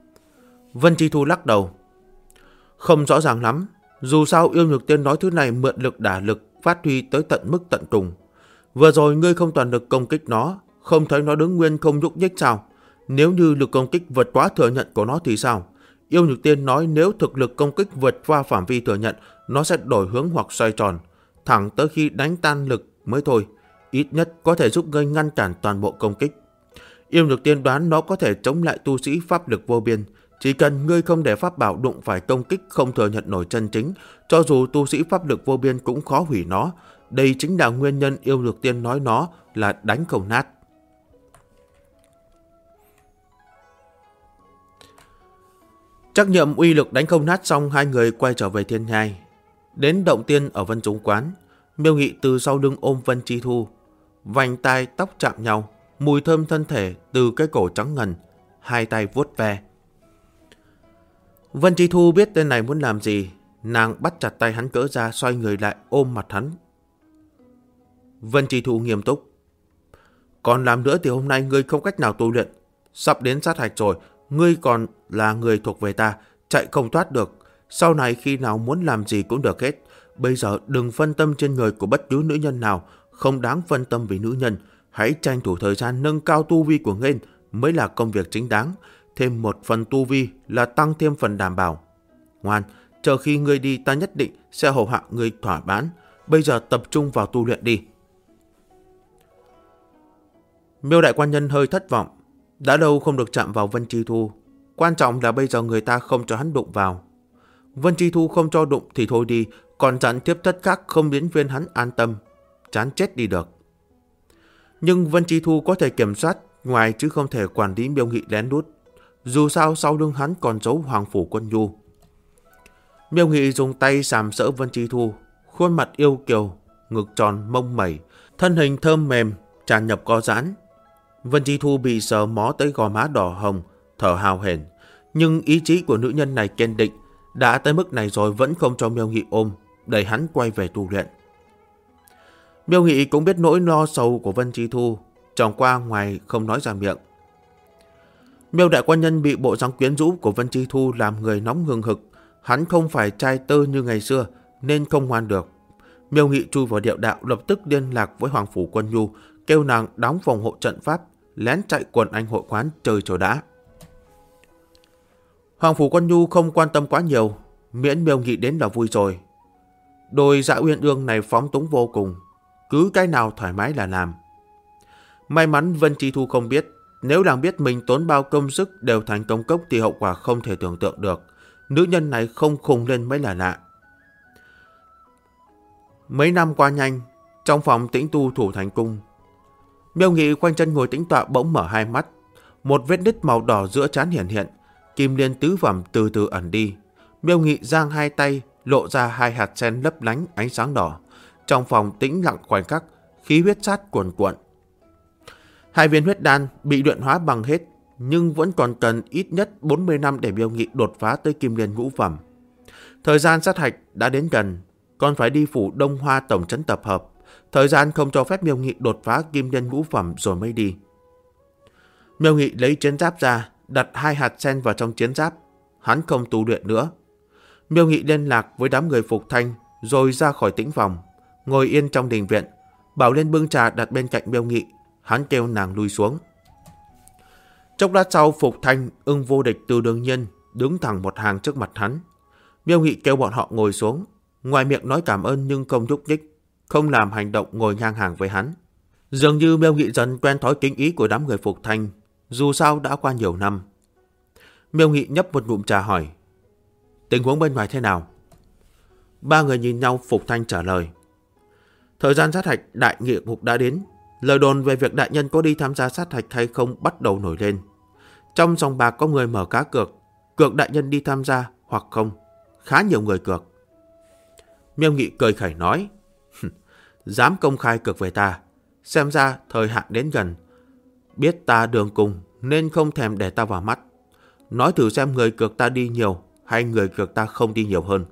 Vân Chi Thu lắc đầu, không rõ ràng lắm, dù sao Yêu Nhược Tiên nói thứ này mượn lực đả lực, phát huy tới tận mức tận cùng. Vừa rồi ngươi không toàn lực công kích nó, không thấy nó đứng nguyên không nhúc nhích sao? Nếu như lực công kích vượt quá thừa nhận của nó thì sao? Yêu Nhược Tiên nói nếu thực lực công kích vượt qua phạm vi thừa nhận, nó sẽ đổi hướng hoặc xoay tròn, thẳng tới khi đánh tan lực mới thôi. Ít nhất có thể giúp ngươi ngăn cản toàn bộ công kích. Yêu Nhược Tiên đoán nó có thể chống lại tu sĩ pháp lực vô biên. Chỉ cần ngươi không để pháp bảo đụng phải công kích không thừa nhận nổi chân chính, cho dù tu sĩ pháp lực vô biên cũng khó hủy nó. Đây chính là nguyên nhân Yêu Nhược Tiên nói nó là đánh không nát. Trắc nghiệm uy lực đánh không nát xong, hai người quay trở về Thiên Nhai. Đến động tiên ở Vân Trung Quán, Miêu Nghị từ sau lưng ôm Vân Chi Thu, vành tai tóc chạm nhau, mùi thơm thân thể từ cái cổ trắng ngần, hai tay vuốt ve. Vân Chi Thu biết tên này muốn làm gì, nàng bắt chặt tay hắn cỡ ra, xoay người lại ôm mặt hắn. Vân Chi Thu nghiêm túc. Còn làm nữa thì hôm nay ngươi không cách nào tu luyện. Sắp đến sát hạch rồi, ngươi còn là người thuộc về ta, chạy không thoát được. Sau này khi nào muốn làm gì cũng được hết. Bây giờ đừng phân tâm trên người của bất cứ nữ nhân nào, không đáng phân tâm vì nữ nhân. Hãy tranh thủ thời gian nâng cao tu vi của ngươi mới là công việc chính đáng. Thêm một phần tu vi là tăng thêm phần đảm bảo. Ngoan, chờ khi ngươi đi ta nhất định sẽ hầu hạ ngươi thỏa mãn. Bây giờ tập trung vào tu luyện đi. Miêu đại quan nhân hơi thất vọng. Đã lâu không được chạm vào Vân Chi Thu. Quan trọng là bây giờ người ta không cho hắn đụng vào. Vân Chi Thu không cho đụng thì thôi đi, còn dặn tiếp tất khác không đến viên hắn an tâm. Chán chết đi được. Nhưng Vân Chi Thu có thể kiểm soát ngoài chứ không thể quản lý Miêu Nghị lén lút. Dù sao sau lưng hắn còn giấu Hoàng Phủ Quân Nhu. Miêu Nghị dùng tay sàm sỡ Vân Chi Thu, khuôn mặt yêu kiều, ngực tròn mông mẩy, thân hình thơm mềm, tràn nhập co giãn. Vân Chi Thu bị sờ mó tới gò má đỏ hồng, thở hào hển, nhưng ý chí của nữ nhân này kiên định, đã tới mức này rồi vẫn không cho Miêu Nghị ôm, đẩy hắn quay về tu luyện. Miêu Nghị cũng biết nỗi lo sầu của Vân Chi Thu, tròng qua ngoài không nói ra miệng. Miêu đại quan nhân bị bộ dáng quyến rũ của Vân Chi Thu làm người nóng hừng hực, hắn không phải trai tơ như ngày xưa nên không ngoan được. Miêu Nghị chui vào địa đạo, lập tức liên lạc với Hoàng Phủ Quân Nhu, kêu nàng đóng phòng hộ trận pháp, lén chạy quần anh hội quán chơi cho đã. Hoàng Phủ Quân Nhu không quan tâm quá nhiều, miễn Miêu Nghị đến là vui rồi. Đôi Dạ Uyên Ương này phóng túng vô cùng, cứ cái nào thoải mái là làm. May mắn Vân Chi Thu không biết, nếu nàng biết mình tốn bao công sức đều thành công cốc thì hậu quả không thể tưởng tượng được. Nữ nhân này không khùng lên mới là lạ. Mấy năm qua nhanh, trong phòng tĩnh tu thủ thành cung, Miêu Nghị quanh chân ngồi tĩnh tọa bỗng mở hai mắt, một vết nứt màu đỏ giữa trán hiển hiện, kim liên tứ phẩm từ từ ẩn đi. Miêu Nghị giang hai tay, lộ ra hai hạt sen lấp lánh ánh sáng đỏ. Trong phòng tĩnh lặng khoảnh khắc, khí huyết sát cuồn cuộn. Hai viên huyết đan bị luyện hóa bằng hết, nhưng vẫn còn cần ít nhất 40 năm để Miêu Nghị đột phá tới kim liên ngũ phẩm. Thời gian sát hạch đã đến gần, còn phải đi phủ Đông Hoa tổng trấn tập hợp. Thời gian không cho phép Miêu Nghị đột phá kim liên ngũ phẩm rồi mới đi. Miêu Nghị lấy chiến giáp ra, đặt hai hạt sen vào trong chiến giáp. Hắn không tu luyện nữa. Miêu Nghị liên lạc với đám người Phục Thanh, rồi ra khỏi tĩnh phòng, ngồi yên trong đình viện. Bảo lên bưng trà đặt bên cạnh Miêu Nghị, hắn kêu nàng lui xuống. Chốc lát sau, Phục Thanh, Ưng Vô Địch, Từ Đường Nhiên đứng thẳng một hàng trước mặt hắn. Miêu Nghị kêu bọn họ ngồi xuống, ngoài miệng nói cảm ơn nhưng không nhúc nhích, không làm hành động ngồi ngang hàng với hắn. Dường như Miêu Nghị dần quen thói kính ý của đám người Phục Thanh, dù sao đã qua nhiều năm. Miêu Nghị nhấp một ngụm trà hỏi, tình huống bên ngoài thế nào? Ba người nhìn nhau. Phục Thanh trả lời, thời gian sát hạch đại nghị ngục đã đến. Lời đồn về việc đại nhân có đi tham gia sát hạch hay không bắt đầu nổi lên. Trong sòng bạc có người mở cá cược, cược đại nhân đi tham gia hoặc không. Khá nhiều người cược. Miêu Nghị cười khẩy nói, dám công khai cược về ta, xem ra thời hạn đến gần. Biết ta đường cùng nên không thèm để ta vào mắt. Nói thử xem người cược ta đi nhiều hay người cược ta không đi nhiều hơn.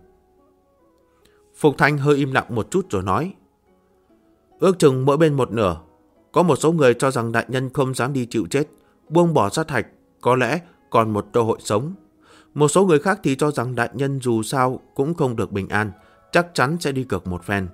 Phục Thanh hơi im lặng một chút rồi nói, ước chừng mỗi bên một nửa. Có một số người cho rằng đại nhân không dám đi chịu chết, buông bỏ sát hạch, có lẽ còn một cơ hội sống. Một số người khác thì cho rằng đại nhân dù sao cũng không được bình an, chắc chắn sẽ đi cược một phen.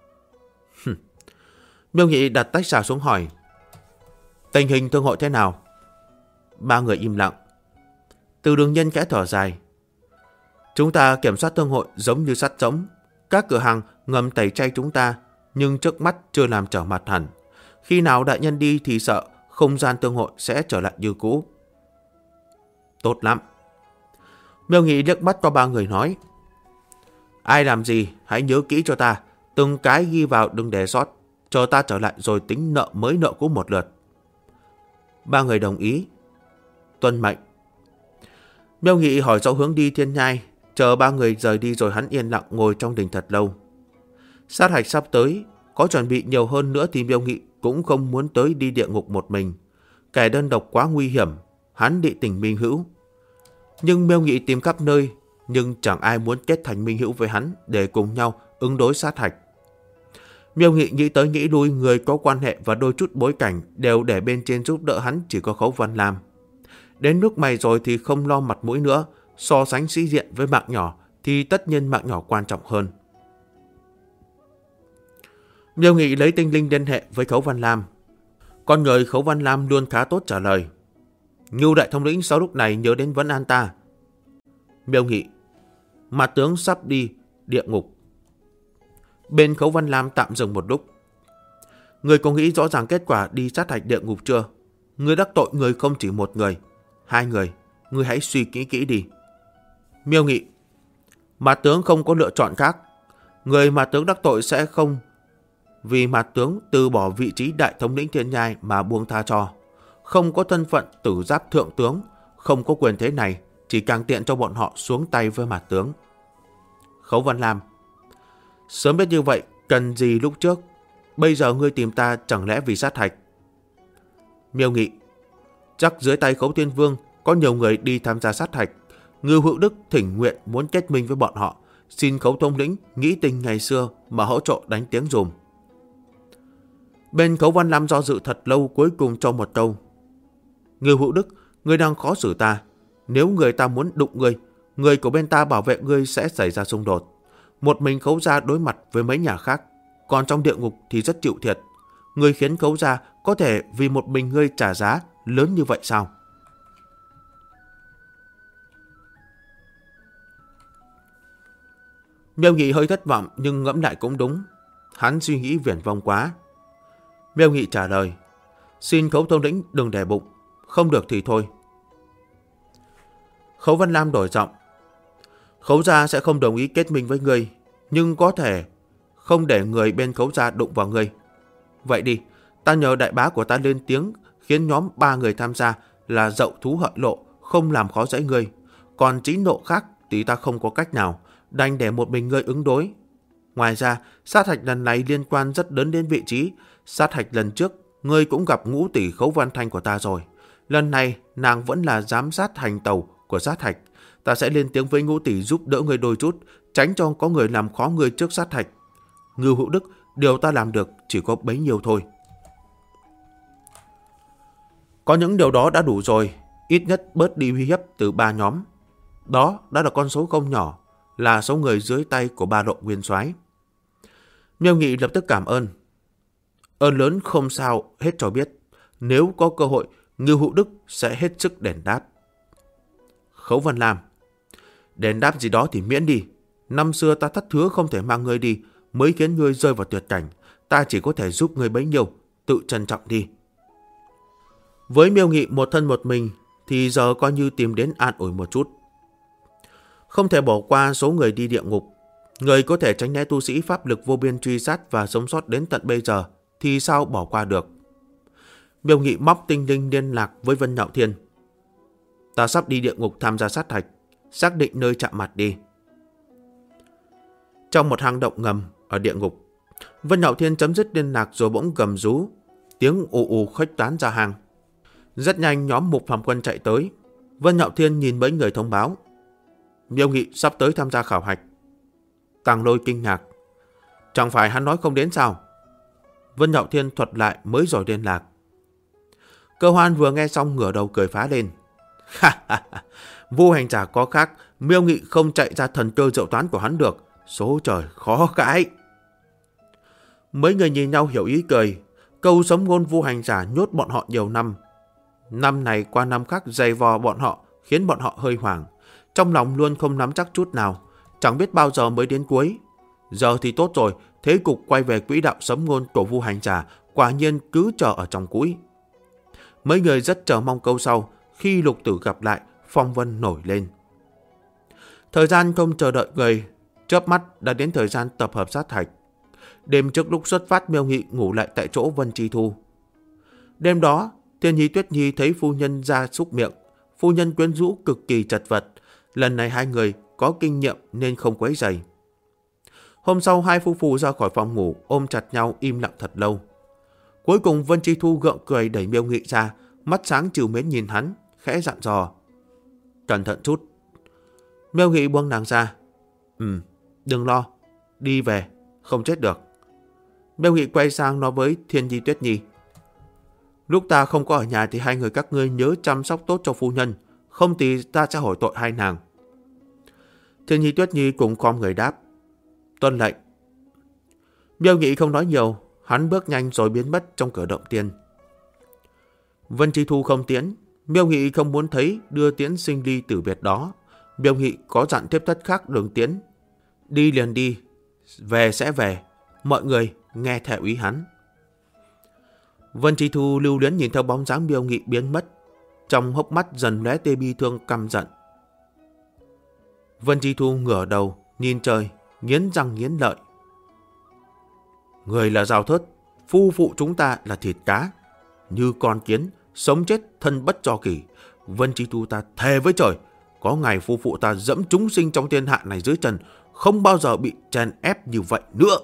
Miêu Nghị đặt tách trà xuống hỏi, tình hình thương hội thế nào? Ba người im lặng. Từ Đường Nhân khẽ thở dài, chúng ta kiểm soát thương hội giống như sắt giống. Các cửa hàng ngầm tẩy chay chúng ta, nhưng trước mắt chưa làm trở mặt hẳn. Khi nào đại nhân đi thì sợ không gian thương hội sẽ trở lại như cũ. Tốt lắm. Miêu Nghị liếc mắt qua ba người nói, ai làm gì hãy nhớ kỹ cho ta, từng cái ghi vào đừng để sót, chờ ta trở lại rồi tính nợ mới nợ cũ một lượt. Ba người đồng ý. Tuân mệnh. Miêu Nghị hỏi rõ hướng đi Thiên Nhai, Chờ ba người rời đi rồi hắn yên lặng ngồi trong đình thật lâu. Sát hạch sắp tới, có chuẩn bị nhiều hơn nữa thì Miêu Nghị cũng không muốn tới đi địa ngục một mình. Kẻ đơn độc quá nguy hiểm, hắn định tình minh hữu. Nhưng Miêu Nghị tìm khắp nơi, nhưng chẳng ai muốn kết thành minh hữu với hắn để cùng nhau ứng đối sát hạch. Miêu Nghị nghĩ tới nghĩ lui, người có quan hệ và đôi chút bối cảnh đều để bên trên giúp đỡ hắn chỉ có Khấu Văn Lam. Đến lúc này rồi thì không lo mặt mũi nữa, so sánh sĩ diện với mạng nhỏ thì tất nhiên mạng nhỏ quan trọng hơn. Miêu Nghị lấy tinh linh liên hệ với Khấu Văn Lam. Con người Khấu Văn Lam luôn khá tốt trả lời. Ngưu đại thống lĩnh sau lúc này nhớ đến vấn an ta. Miêu Nghị: Mặt tướng sắp đi địa ngục. Bên Khấu Văn Lam tạm dừng một lúc. Người có nghĩ rõ ràng kết quả đi sát hạch địa ngục chưa? Người đắc tội người không chỉ một người, hai người. Người hãy suy kỹ kỹ đi. Miêu Nghị: Mặt tướng không có lựa chọn khác. Người mà tướng đắc tội sẽ không vì mặt tướng từ bỏ vị trí đại thống lĩnh Thiên Nhai mà buông tha cho. Không có thân phận tử giáp thượng tướng, không có quyền thế này, chỉ càng tiện cho bọn họ xuống tay với mặt tướng. Khấu Văn Lam: Sớm biết như vậy, cần gì lúc trước? Bây giờ ngươi tìm ta chẳng lẽ vì sát hạch? Miêu Nghị: Chắc dưới tay Khấu Thiên Vương có nhiều người đi tham gia sát hạch. Ngưu Hữu Đức thỉnh nguyện muốn kết minh với bọn họ, xin Khấu thống lĩnh nghĩ tình ngày xưa mà hỗ trợ đánh tiếng dùm. Bên Khấu Văn Lam do dự thật lâu, cuối cùng cho một câu: Ngưu Hữu Đức, ngươi đang khó xử ta. Nếu người ta muốn đụng ngươi, người của bên ta bảo vệ ngươi sẽ xảy ra xung đột. Một mình Khấu gia đối mặt với mấy nhà khác, còn trong địa ngục thì rất chịu thiệt. Ngươi khiến Khấu gia có thể vì một mình ngươi trả giá lớn như vậy sao? Miêu Nghị hơi thất vọng, nhưng ngẫm lại cũng đúng. Hắn suy nghĩ viển vông quá. Miêu Nghị trả lời: Xin Khấu thống lĩnh đừng để bụng, không được thì thôi. Khấu Văn Lam đổi giọng: Khấu gia sẽ không đồng ý kết minh với ngươi, nhưng có thể không để người bên Khấu gia đụng vào ngươi. Vậy đi, ta nhờ đại bá của ta lên tiếng, khiến nhóm 3 người tham gia là Dậu Thú Hợi Lộ không làm khó dễ ngươi. Còn Chí Nộ khác thì ta không có cách nào, đành để một mình ngươi ứng đối. Ngoài ra, sát hạch lần này liên quan rất lớn đến vị trí. Sát hạch lần trước, ngươi cũng gặp ngũ tỷ Khấu Văn Thanh của ta rồi. Lần này, nàng vẫn là giám sát hành tàu của sát hạch. Ta sẽ lên tiếng với ngũ tỷ giúp đỡ ngươi đôi chút, tránh cho có người làm khó ngươi trước sát hạch. Ngưu Hữu Đức, điều ta làm được chỉ có bấy nhiêu thôi. Có những điều đó đã đủ rồi, ít nhất bớt đi uy hiếp từ 3 nhóm. Đó đã là con số không nhỏ, là số người dưới tay của 3 Lộ Nguyên Soái. Miêu Nghị lập tức cảm ơn. Ơn lớn không sao hết cho biết. Nếu có cơ hội, Ngưu Hữu Đức sẽ hết sức đền đáp. Khấu Văn Lam: Đền đáp gì đó thì miễn đi. Năm xưa ta thất hứa không thể mang ngươi đi, mới khiến ngươi rơi vào tuyệt cảnh. Ta chỉ có thể giúp ngươi bấy nhiêu, tự trân trọng đi. Với Miêu Nghị một thân một mình thì giờ coi như tìm đến an ủi một chút. Không thể bỏ qua số người đi địa ngục. Người có thể tránh né tu sĩ pháp lực vô biên truy sát và sống sót đến tận bây giờ thì sao bỏ qua được. Miêu Nghị móc tinh linh liên lạc với Vân Nhạo Thiên. Ta sắp đi địa ngục tham gia sát hạch, xác định nơi chạm mặt đi. Trong một hang động ngầm ở địa ngục, Vân Nhạo Thiên chấm dứt liên lạc rồi bỗng gầm rú, tiếng ù ù khuếch tán ra hang. Rất nhanh nhóm Mục Phàm Quân chạy tới. Vân Nhạo Thiên nhìn mấy người thông báo: Miêu Nghị sắp tới tham gia khảo hạch. Tàng Lôi kinh ngạc: Chẳng phải hắn nói không đến sao? Vân Nhạo Thiên thuật lại mới rồi liên lạc. Cơ Hoan vừa nghe xong ngửa đầu cười phá lên. Vô hành giả có khác, Miêu Nghị không chạy ra thần cơ diệu toán của hắn được. Số trời khó cãi. Mấy người nhìn nhau hiểu ý cười. Câu sấm ngôn vô hành giả nhốt bọn họ nhiều năm. Năm này qua năm khác dày vò bọn họ, khiến bọn họ hơi hoảng. Trong lòng luôn không nắm chắc chút nào, chẳng biết bao giờ mới đến cuối. Giờ thì tốt rồi, thế cục quay về quỹ đạo sấm ngôn của vô hành giả quả nhiên cứ chờ ở trong cũi. Mấy người rất chờ mong câu sau, khi Lục Tử gặp lại, phong vân nổi lên. Thời gian không chờ đợi người, chớp mắt đã đến thời gian tập hợp sát hạch. Đêm trước lúc xuất phát, Miêu Nghị ngủ lại tại chỗ Vân Chi Thu. Đêm đó, Thiên Nhi Tuyết Nhi thấy phu nhân ra xúc miệng. Phu nhân quyến rũ cực kỳ chật vật. Lần này hai người có kinh nghiệm nên không quấy rầy. Hôm sau, hai phu phụ ra khỏi phòng ngủ, ôm chặt nhau im lặng thật lâu. Cuối cùng Vân Chi Thu gượng cười đẩy Miêu Nghị ra, mắt sáng trìu mến nhìn hắn, khẽ dặn dò. Cẩn thận chút. Miêu Nghị buông nàng ra. Đừng lo, đi về, không chết được. Miêu Nghị quay sang nói với Thiên Nhi Tuyết Nhi. Lúc ta không có ở nhà thì hai người các ngươi nhớ chăm sóc tốt cho phu nhân, không thì ta sẽ hỏi tội hai nàng. Thiên Nhi Tuyết Nhi cùng khom người đáp. Tuân lệnh. Miêu Nghị không nói nhiều, hắn bước nhanh rồi biến mất trong cửa động tiên. Vân Chi Thu không tiễn, Miêu Nghị không muốn thấy đưa tiễn sinh ly tử biệt đó. Miêu Nghị có dặn tiếp thất khác đường tiễn. Đi liền đi, về sẽ về, mọi người nghe theo ý hắn. Vân Chi Thu lưu luyến nhìn theo bóng dáng Miêu Nghị biến mất, trong hốc mắt dần lóe tia bi thương căm giận. Vân Chi Thu ngửa đầu, nhìn trời, nghiến răng nghiến lợi. Người là dao thớt, phu phụ chúng ta là thịt cá. Như con kiến, sống chết thân bất do kỷ. Vân Chi Thu ta thề với trời, có ngày phu phụ ta dẫm chúng sinh trong thiên hạ này dưới chân, không bao giờ bị chèn ép như vậy nữa.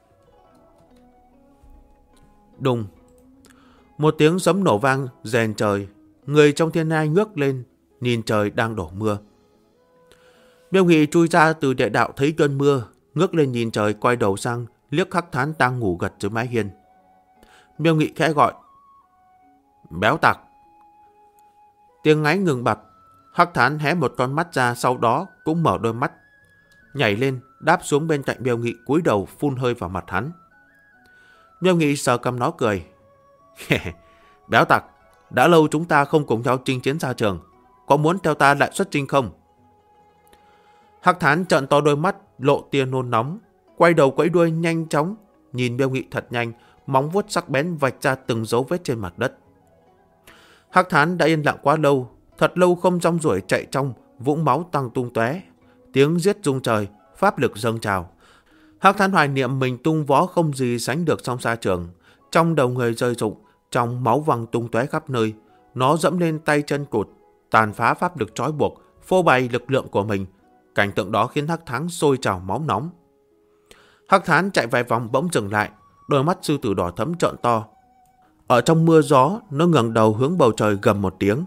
Đùng. Một tiếng sấm nổ vang rèn trời, người trong thiên nhai ngước lên, nhìn trời đang đổ mưa. Miêu Nghị chui ra từ địa đạo thấy cơn mưa, ngước lên nhìn trời, quay đầu sang liếc Hắc Thán đang ngủ gật dưới mái hiên. Miêu Nghị khẽ gọi. Béo tặc. Tiếng ngáy ngừng bặt, Hắc Thán hé một con mắt ra, sau đó cũng mở đôi mắt, nhảy lên đáp xuống bên cạnh Miêu Nghị, cúi đầu phun hơi vào mặt hắn. Miêu Nghị sờ cằm nó cười. Béo tặc, đã lâu chúng ta không cùng nhau chinh chiến xa trường, có muốn theo ta lại xuất chinh không? Hắc Thán trợn to đôi mắt, lộ tia nôn nóng, quay đầu quẫy đuôi nhanh chóng, nhìn Miêu Nghị thật nhanh, móng vuốt sắc bén vạch ra từng dấu vết trên mặt đất. Hắc Thán đã yên lặng quá lâu, thật lâu không rong ruổi chạy trong vũng máu tăng tung tóe, tiếng giết rung trời, pháp lực dâng trào. Hắc Thán hoài niệm mình tung võ không gì sánh được trong xa trường, trong đầu người rơi rụng, trong máu văng tung tóe khắp nơi. Nó dẫm lên tay chân cụt, tàn phá pháp lực trói buộc, phô bày lực lượng của mình. Cảnh tượng đó khiến Hắc Thán sôi trào máu nóng. Hắc Thán chạy vài vòng bỗng dừng lại, đôi mắt sư tử đỏ thẫm trợn to. Ở trong mưa gió, nó ngẩng đầu hướng bầu trời gầm một tiếng.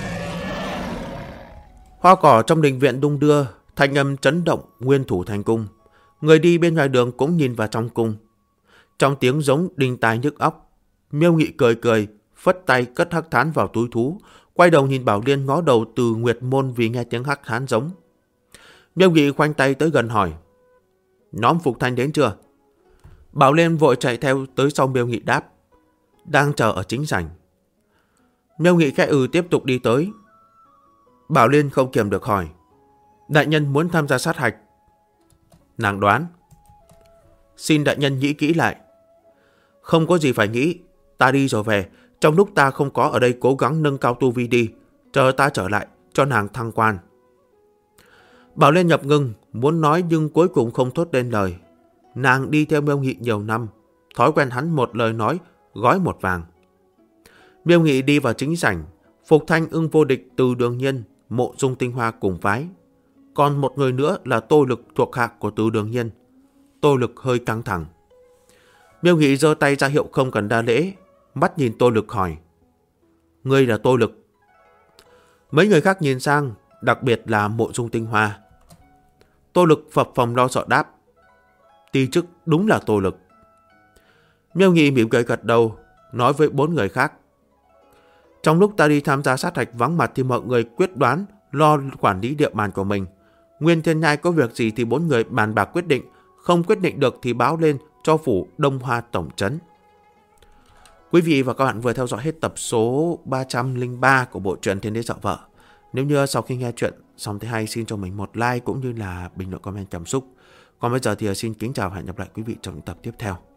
Hoa cỏ trong đình viện đung đưa, thanh âm chấn động nguyên thủ thành cung. Người đi bên ngoài đường cũng nhìn vào trong cung. Trong tiếng giống đinh tai nhức óc, Miêu Nghị cười cười, phất tay cất Hắc Thán vào túi thú, quay đầu nhìn Bảo Liên ngó đầu từ Nguyệt Môn vì nghe tiếng Hắc Thán giống. Miêu Nghị khoanh tay tới gần hỏi. Nhóm Phục Thanh đến chưa? Bảo Liên vội chạy theo tới sau Miêu Nghị đáp. Đang chờ ở chính sảnh. Miêu Nghị khẽ tiếp tục đi tới. Bảo Liên không kiềm được hỏi. Đại nhân muốn tham gia sát hạch. Nàng đoán. Xin đại nhân nghĩ kỹ lại. Không có gì phải nghĩ. Ta đi rồi về. Trong lúc ta không có ở đây cố gắng nâng cao tu vi đi. Chờ ta trở lại cho nàng thăng quan. Bảo Liên nhập ngưng, muốn nói nhưng cuối cùng không thốt lên lời. Nàng đi theo Miêu Nghị nhiều năm, thói quen hắn một lời nói, gói một vàng. Miêu Nghị đi vào chính sảnh, Phục Thanh, Ưng Vô Địch, Từ Đường Nhiên, Mộ Dung Tinh Hoa cùng phái. Còn một người nữa là Tô Lực thuộc hạ của Từ Đường Nhiên. Tô Lực hơi căng thẳng. Miêu Nghị giơ tay ra hiệu không cần đa lễ, mắt nhìn Tô Lực hỏi. Ngươi là Tô Lực? Mấy người khác nhìn sang, đặc biệt là Mộ Dung Tinh Hoa. Tô Lực phập phồng lo sợ đáp. Ti chức đúng là Tô Lực. Miêu Nghị mỉm cười gật đầu, nói với 4 người khác. Trong lúc ta đi tham gia sát hạch vắng mặt thì mọi người quyết đoán lo quản lý địa bàn của mình. Nguyên Thiên Nhai có việc gì thì 4 người bàn bạc quyết định, không quyết định được thì báo lên cho phủ Đông Hoa tổng trấn. Quý vị và các bạn vừa theo dõi hết tập số 303 của bộ truyện Thiên Đế Dọa Vợ. Nếu như sau khi nghe chuyện xong thấy hay, xin cho mình một like cũng như là bình luận comment cảm xúc. Còn bây giờ thì xin kính chào và hẹn gặp lại quý vị trong những tập tiếp theo.